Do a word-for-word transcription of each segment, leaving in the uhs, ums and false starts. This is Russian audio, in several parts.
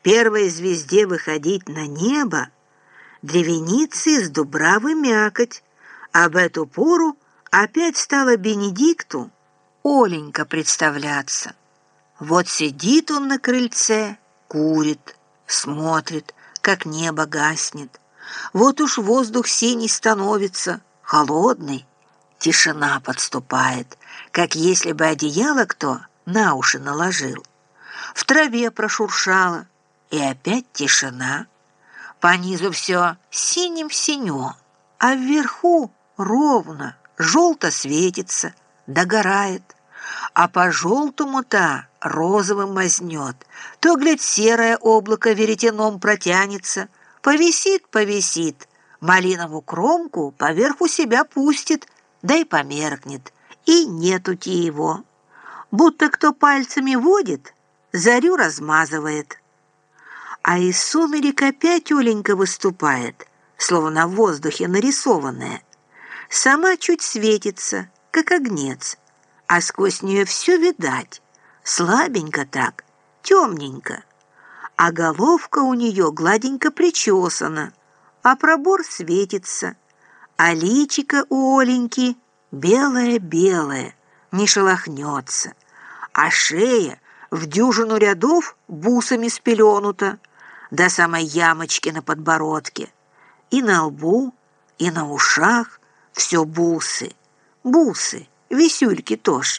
первой звезде выходить на небо, древеницы из дубравы мякоть, а в эту пору опять стала Бенедикту Оленька представляться. Вот сидит он на крыльце, курит, смотрит, как небо гаснет. Вот уж воздух синий становится, холодный. Тишина подступает, как если бы одеяло кто на уши наложил. В траве прошуршало, и опять тишина. По низу все синим-синё, а вверху ровно, желто светится, догорает. А по желтому-то розовым мазнет, то, глядь, серое облако веретеном протянется, повисит, повисит, малиновую кромку поверху себя пустит, да и померкнет, и нетути его. Будто кто пальцами водит, зарю размазывает. А из сумерек опять Оленька выступает, словно в воздухе нарисованная. Сама чуть светится, как огнец, а сквозь нее все видать, слабенько так, темненько. А головка у нее гладенько причесана, а пробор светится, а личико у Оленьки белое-белое, не шелохнется, а шея в дюжину рядов бусами спеленута, до самой ямочки на подбородке, и на лбу, и на ушах все бусы, бусы, висюльки тоже.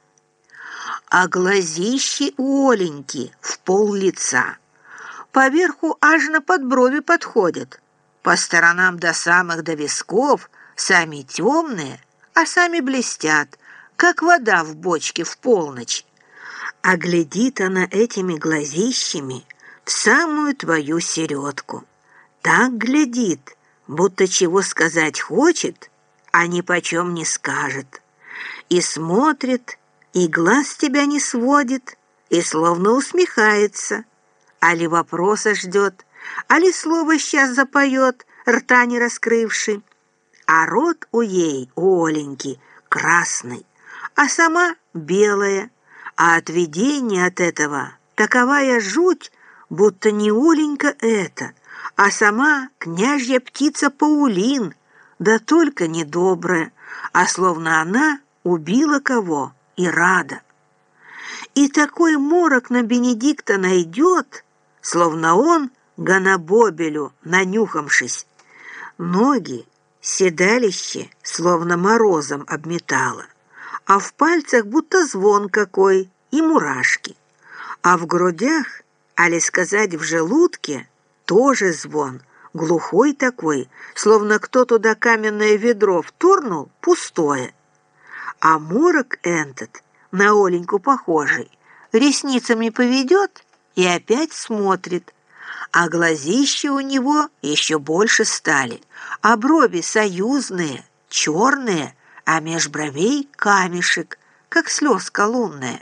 А глазищи у Оленьки в пол лица, поверху аж на подброви подходят, по сторонам до самых до висков, сами темные, а сами блестят, как вода в бочке в полночь. А глядит она этими глазищами в самую твою середку. Так глядит, будто чего сказать хочет, а ни почем не скажет. И смотрит, и глаз тебя не сводит, и словно усмехается, али вопроса ждет, али слово сейчас запоет, рта не раскрывши. А рот у ей, у Оленьки, красный, а сама белая, а от видения от этого таковая жуть, будто не Оленька это, а сама княжья птица Паулин, да только недобрая, а словно она убила кого и рада. И такой морок на Бенедикта найдет, словно он гонобобелю нанюхавшись. Ноги, седалище, словно морозом обметало, а в пальцах будто звон какой и мурашки, а в грудях, али сказать в желудке, тоже звон, глухой такой, словно кто туда каменное ведро втурнул, пустое. А морок этот, на Оленьку похожий, ресницами поведет и опять смотрит, а глазища у него еще больше стали, а брови союзные, черные, а меж бровей камешек, как слезка лунная.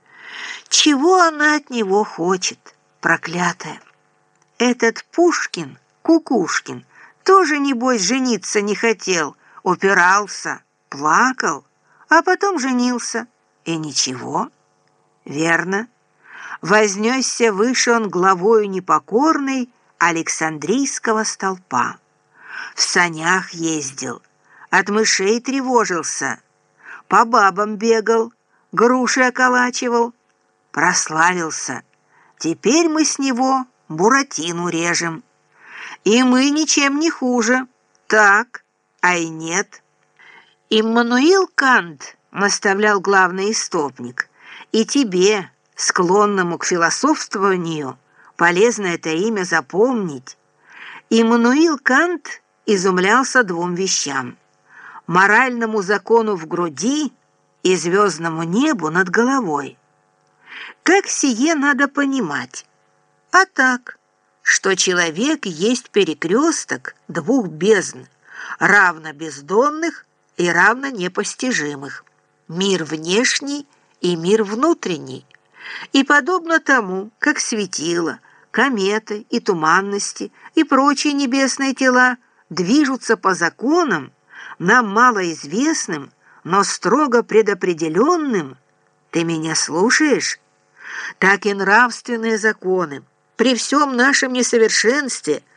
Чего она от него хочет, проклятая? Этот Пушкин, Кукушкин, тоже, небось, жениться не хотел, упирался, плакал, а потом женился. И ничего. Верно. Вознесся выше он главою непокорной Александрийского столпа. В санях ездил, от мышей тревожился, по бабам бегал, груши околачивал, прославился. Теперь мы с него буратину режем. И мы ничем не хуже. Так, а и нет. Иммануил Кант наставлял главный истопник, и тебе, склонному к философствованию, полезно это имя запомнить. Иммануил Кант изумлялся двум вещам: моральному закону в груди и звездному небу над головой. Как сие надо понимать? А так, что человек есть перекресток двух бездн, равно бездонных и равно непостижимых, мир внешний и мир внутренний. И подобно тому, как светила, кометы и туманности и прочие небесные тела движутся по законам, нам малоизвестным, но строго предопределенным, ты меня слушаешь? Так и нравственные законы, При всем нашем несовершенстве